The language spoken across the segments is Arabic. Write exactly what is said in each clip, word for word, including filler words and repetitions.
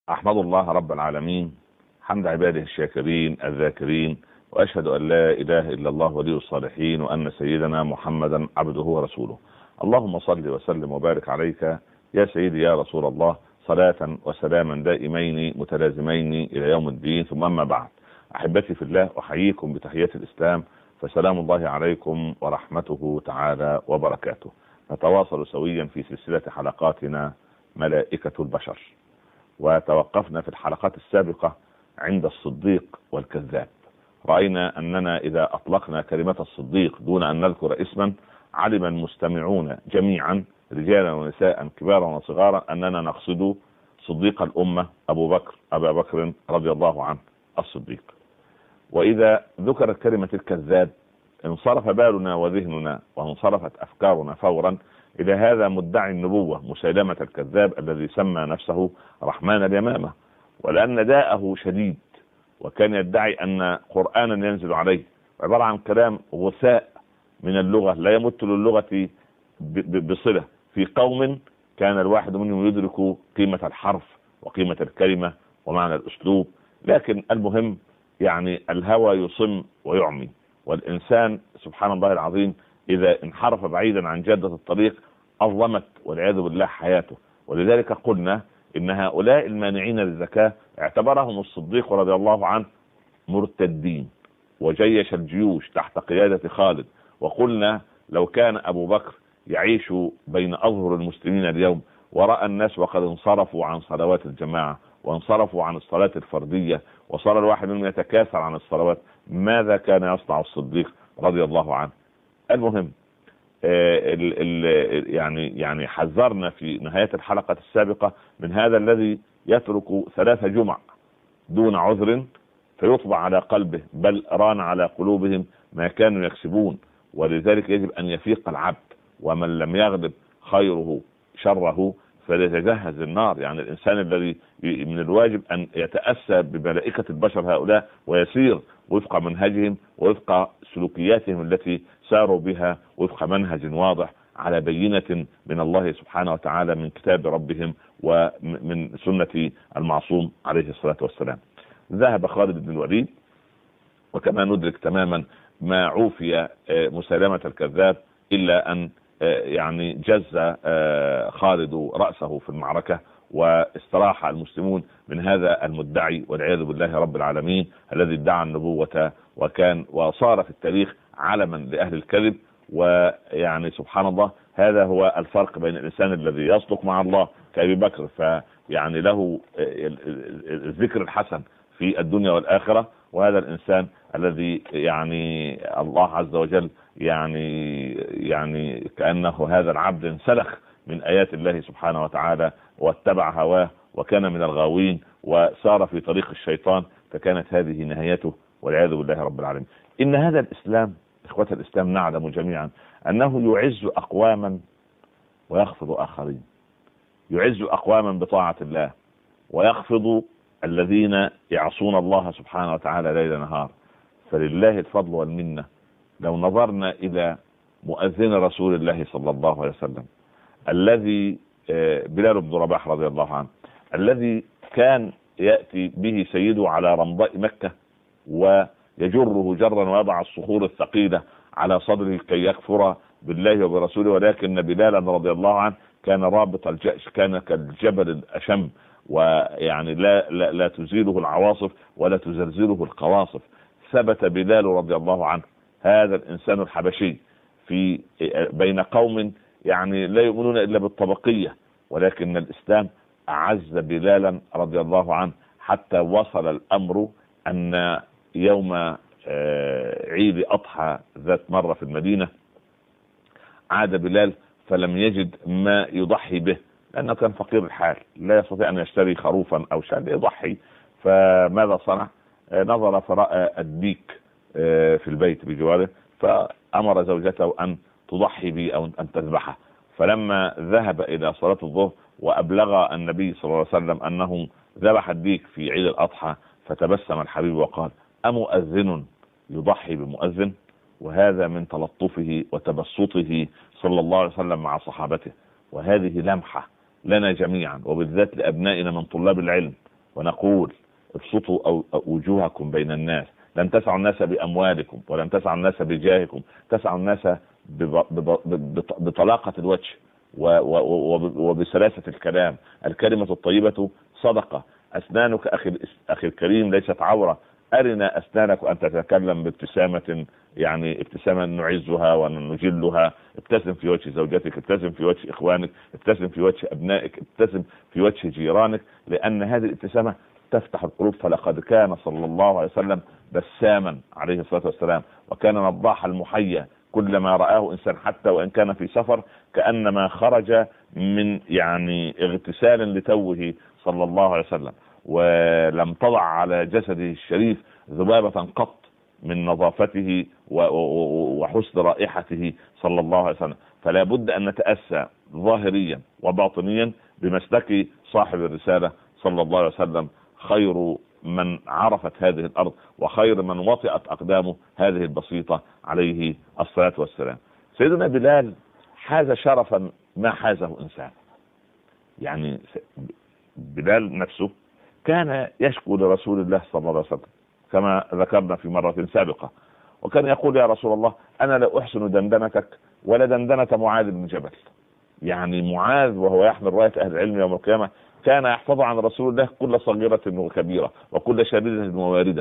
أحمد الله رب العالمين حمد عباده الشاكرين الذاكرين، وأشهد أن لا إله إلا الله ولي الصالحين، وأن سيدنا محمدا عبده ورسوله. اللهم صل وسلم وبارك عليك يا سيدي يا رسول الله، صلاة وسلاما دائمين متلازمين إلى يوم الدين. ثم أما بعد، أحبتي في الله، أحييكم بتحية الإسلام، فسلام الله عليكم ورحمته تعالى وبركاته. نتواصل سويا في سلسلة حلقاتنا ملائكة البشر، وتوقفنا في الحلقات السابقة عند الصديق والكذاب. رأينا أننا إذا أطلقنا كلمة الصديق دون أن نذكر اسما، علم المستمعون جميعا رجالا ونساء كبارا وصغارا أننا نقصد صديق الأمة أبو بكر أبا بكر رضي الله عنه الصديق. وإذا ذكرت كلمة الكذاب انصرف بالنا وذهننا وانصرفت أفكارنا فورا إلى هذا مدعي النبوة مسيلمة الكذاب الذي سمى نفسه رحمن اليمامة، ولأن داءه شديد، وكان يدعي أن قرآنا ينزل عليه عبارة عن كلام غثاء من اللغة لا يمت للغة بصلة. في قوم كان الواحد منهم يدرك قيمة الحرف وقيمة الكلمة ومعنى الأسلوب، لكن المهم يعني الهوى يصم ويعمي، والإنسان سبحان الله العظيم إذا انحرف بعيدا عن جادة الطريق أظلمت والعياذ بالله حياته. ولذلك قلنا إن هؤلاء المانعين للزكاة اعتبرهم الصديق رضي الله عنه مرتدين، وجيش الجيوش تحت قيادة خالد. وقلنا لو كان أبو بكر يعيش بين أظهر المسلمين اليوم ورأى الناس وقد انصرفوا عن صلوات الجماعة وانصرفوا عن الصلاة الفردية وصار الواحد منهم يتكاثر عن الصلوات، ماذا كان يصنع الصديق رضي الله عنه؟ المهم آه ال ال يعني يعني حذرنا في نهاية الحلقة السابقة من هذا الذي يترك ثلاث جمع دون عذر فيطبع على قلبه، بل ران على قلوبهم ما كانوا يكسبون. ولذلك يجب أن يفيق العبد، ومن لم يغلب خيره شره فليتجهز النار. يعني الإنسان الذي من الواجب أن يتأسى بملائكة البشر هؤلاء ويسير وفق منهجهم وفق سلوكياتهم التي ساروا بها وفق منهج واضح على بينة من الله سبحانه وتعالى من كتاب ربهم ومن سنة المعصوم عليه الصلاة والسلام. ذهب خالد بن الوليد، وكما ندرك تماما ما عوفي مسيلمة الكذاب إلا أن يعني جز خالد رأسه في المعركة، واستراح المسلمون من هذا المدعي والعياذ بالله رب العالمين الذي ادعى النبوة وكان وصار في التاريخ علما لأهل الكذب. ويعني سبحان الله، هذا هو الفرق بين الإنسان الذي يصدق مع الله كأبي بكر فيعني له الذكر الحسن في الدنيا والآخرة، وهذا الإنسان الذي يعني الله عز وجل يعني يعني كأنه هذا العبد انسلخ من آيات الله سبحانه وتعالى واتبع هواه وكان من الغاوين وسار في طريق الشيطان، فكانت هذه نهايته والعياذ بالله رب العالمين. إن هذا الإسلام إخوة الإسلام نعلم جميعا أنه يعز أقواما ويخفض آخرين، يعز أقواما بطاعة الله ويخفض الذين يعصون الله سبحانه وتعالى ليل نهار. فلله الفضل والمنة. لو نظرنا إلى مؤذن رسول الله صلى الله عليه وسلم الذي بلال بن رباح رضي الله عنه، الذي كان يأتي به سيده على رمضاء مكة ويجره جرا ويضع الصخور الثقيلة على صدره كي يكفر بالله وبرسوله، ولكن بلالا رضي الله عنه كان رابط الجأش، كان كالجبل الأشم، ويعني لا, لا, لا تزيله العواصف ولا تزلزله القواصف. ثبت بلال رضي الله عنه هذا الإنسان الحبشي في بين قوم يعني لا يؤمنون إلا بالطبقية، ولكن الإسلام أعز بلالا رضي الله عنه حتى وصل الأمر أن يوم عيد أضحى ذات مرة في المدينة عاد بلال فلم يجد ما يضحي به، لأنه كان فقير الحال لا يستطيع أن يشتري خروفا أو شاة يضحي. فماذا صنع؟ نظر فرأى الديك في البيت بجواره، فأمر زوجته أن تضحي به أو أن تذبحه. فلما ذهب إلى صلاة الظهر وأبلغ النبي صلى الله عليه وسلم أنه ذبح الديك في عيد الأضحى، فتبسم الحبيب وقال: أمؤذن يضحي بمؤذن؟ وهذا من تلطفه وتبسطه صلى الله عليه وسلم مع صحابته. وهذه لمحة لنا جميعا وبالذات لأبنائنا من طلاب العلم ونقول ابسطوا أو وجوهكم بين الناس، لن تسعوا الناس بأموالكم ولن تسعوا الناس بجاهكم، تسعوا الناس بطلاقة الوجه وبسلاسة الكلام. الكلمة الطيبة صدقة. أسنانك أخي أخي الكريم ليست عورة، أرنا أسنانك وأن تتكلم بابتسامة، يعني ابتسامة نعزها ونجلها. ابتسم في وجه زوجتك، ابتسم في وجه إخوانك، ابتسم في وجه أبنائك، ابتسم في وجه جيرانك، لأن هذه الابتسامة تفتح القلوب. فلقد كان صلى الله عليه وسلم بساما عليه الصلاة والسلام، وكان نضاح المحيا. كلما رآه إنسان حتى وإن كان في سفر كأنما خرج من يعني اغتسال لتوه صلى الله عليه وسلم، ولم تضع على جسده الشريف ذبابة قط من نظافته وحسن رائحته صلى الله عليه وسلم. فلا بد أن نتأسى ظاهريا وباطنيا بمسلك صاحب الرسالة صلى الله عليه وسلم، خير من عرفت هذه الأرض وخير من وطئت أقدامه هذه البسيطة عليه الصلاة والسلام. سيدنا بلال حاز شرفا ما حازه إنسان. يعني بلال نفسه كان يشكو لرسول الله صلى الله عليه وسلم كما ذكرنا في مرة سابقة، وكان يقول يا رسول الله أنا لا أحسن دندنتك ولا دندنة معاذ بن جبل. يعني معاذ وهو يحمل راية أهل العلم يوم القيامة كان يحفظ عن رسول الله كل صغيرة وكبيرة وكل شديدة وواردة،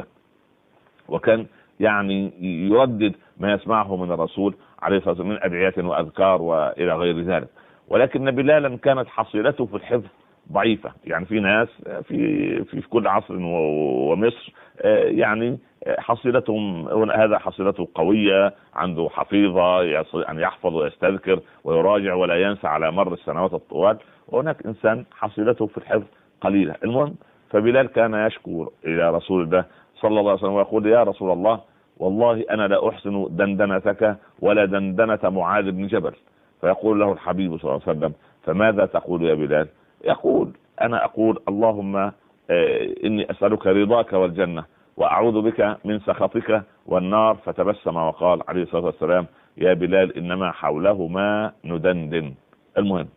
وكان يعني يردد ما يسمعه من الرسول عليه الصلاة والسلام من أدعيات وأذكار وإلى غير ذلك. ولكن بلالا كانت حصيلته في الحفظ ضعيفة. يعني في ناس في في كل عصر ومصر يعني حصيلتهم هذا حصيلته قوية، عنده حفيظة يعني يحفظ ويستذكر ويراجع ولا ينسى على مر السنوات الطوال، وهناك إنسان حصيلته في الحفظ قليلة. المهم فبلال كان يشكو إلى رسول الله صلى الله عليه وسلم ويقول يا رسول الله والله أنا لا أحسن دندنتك ولا دندنة معاذ بن جبل. فيقول له الحبيب صلى الله عليه وسلم فماذا تقول يا بلال؟ يقول أنا أقول اللهم إني أسألك رضاك والجنة وأعوذ بك من سخطك والنار. فتبسم وقال عليه الصلاة والسلام يا بلال إنما حولهما ندندن. المهم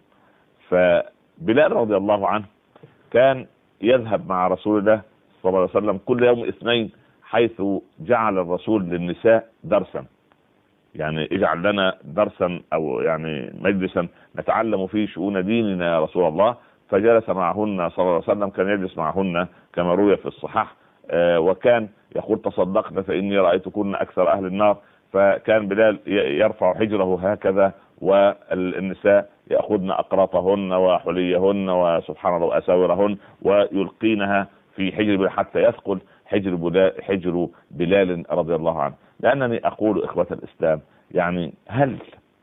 فبلال رضي الله عنه كان يذهب مع رسول الله صلى الله عليه وسلم كل يوم اثنين، حيث جعل الرسول للنساء درسا. يعني اجعل لنا درسا أو يعني مجلسا نتعلم فيه شؤون ديننا يا رسول الله. فجلس معهن صلى الله عليه وسلم، كان يجلس معهن كما روي في الصحاح، آه وكان يقول تصدقنا فإني رأيتكن أكثر أهل النار. فكان بلال يرفع حجره هكذا والنساء يأخذن أقراطهن وحليهن وسبحان الله وأساورهن ويلقينها في حجر حتى يثقل حجر بلال, حجر بلال رضي الله عنه. لأنني أقول إخوة الإسلام يعني هل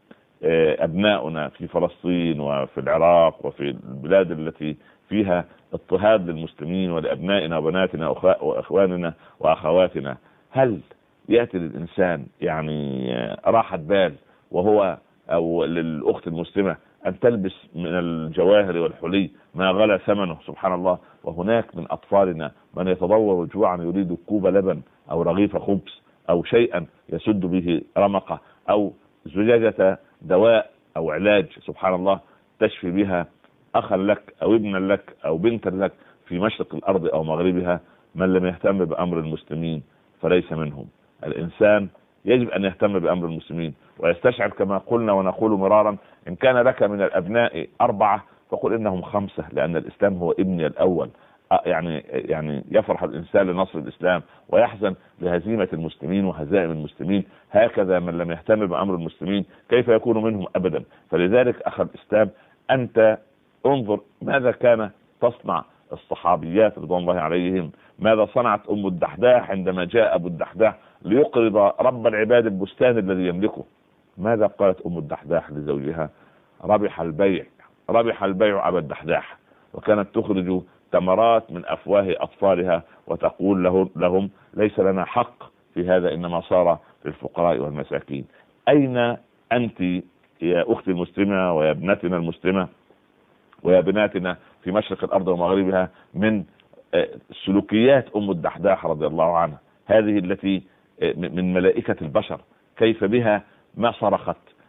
أبناؤنا في فلسطين وفي العراق وفي البلاد التي فيها اضطهاد للمسلمين ولأبنائنا وبناتنا وأخواننا وأخواتنا، هل يأتي للإنسان يعني راحة بال وهو أو للأخت المسلمة أن تلبس من الجواهر والحلي ما غلى ثمنه سبحان الله، وهناك من أطفالنا من يتضور جوعا يريد كوب لبن أو رغيف خبز أو شيئا يسد به رمقه أو زجاجة دواء أو علاج سبحان الله تشفي بها أخا لك أو ابنا لك أو بنتا لك في مشرق الأرض أو مغربها. من لم يهتم بأمر المسلمين فليس منهم. الإنسان يجب أن يهتم بأمر المسلمين ويستشعر كما قلنا ونقول مرارا إن كان لك من الأبناء أربعة فقل إنهم خمسة، لأن الإسلام هو ابني الأول. يعني يعني يفرح الإنسان لنصر الإسلام ويحزن لهزيمة المسلمين وهزائم المسلمين. هكذا من لم يهتم بأمر المسلمين كيف يكون منهم أبدا. فلذلك أخ الإسلام أنت انظر ماذا كان تصنع الصحابيات رضوان الله عليهم، ماذا صنعت أم الدحداح عندما جاء أبو الدحداح ليقرض رب العباد البستان الذي يملكه. ماذا قالت أم الدحداح لزوجها؟ ربح البيع، ربح البيع أبا الدحداح. وكانت تخرج تمرات من أفواه أطفالها وتقول له لهم ليس لنا حق في هذا إنما صار في الفقراء والمساكين. أين أنت يا أختي المسلمة ويا ابنتنا المسلمة ويا بناتنا في مشرق الأرض ومغربها من سلوكيات أم الدحداح رضي الله عنها، هذه التي من ملائكة البشر، كيف بها ما صرخت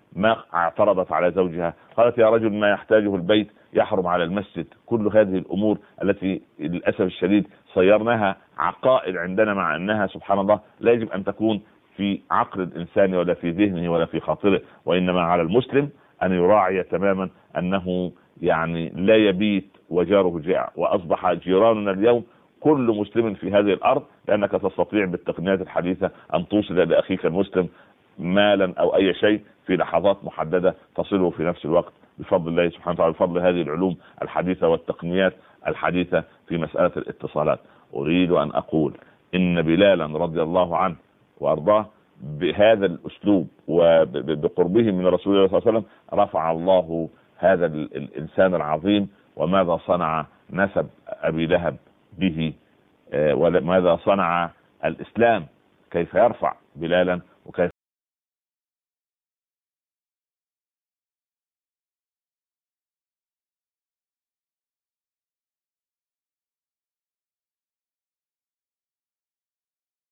ما اعترضت على زوجها، قالت يا رجل ما يحتاجه البيت يحرم على المسجد. كل هذه الأمور التي للأسف الشديد صيرناها عقائد عندنا، مع أنها سبحان الله لا يجب أن تكون في عقل الإنسان ولا في ذهنه ولا في خاطره، وإنما على المسلم أن يراعي تماما أنه يعني لا يبيت وجاره جائع. وأصبح جيراننا اليوم كل مسلم في هذه الأرض، لأنك تستطيع بالتقنيات الحديثة أن توصل لأخيك المسلم مالا أو أي شيء في لحظات محددة تصله في نفس الوقت بفضل الله سبحانه وتعالى، بفضل هذه العلوم الحديثة والتقنيات الحديثة في مسألة الاتصالات. أريد أن أقول إن بلالا رضي الله عنه وأرضاه بهذا الأسلوب وبقربه من رسول الله صلى الله عليه وسلم رفع الله هذا الإنسان العظيم. وماذا صنع نسب أبي لهب به، وماذا صنع الإسلام، كيف يرفع بلالا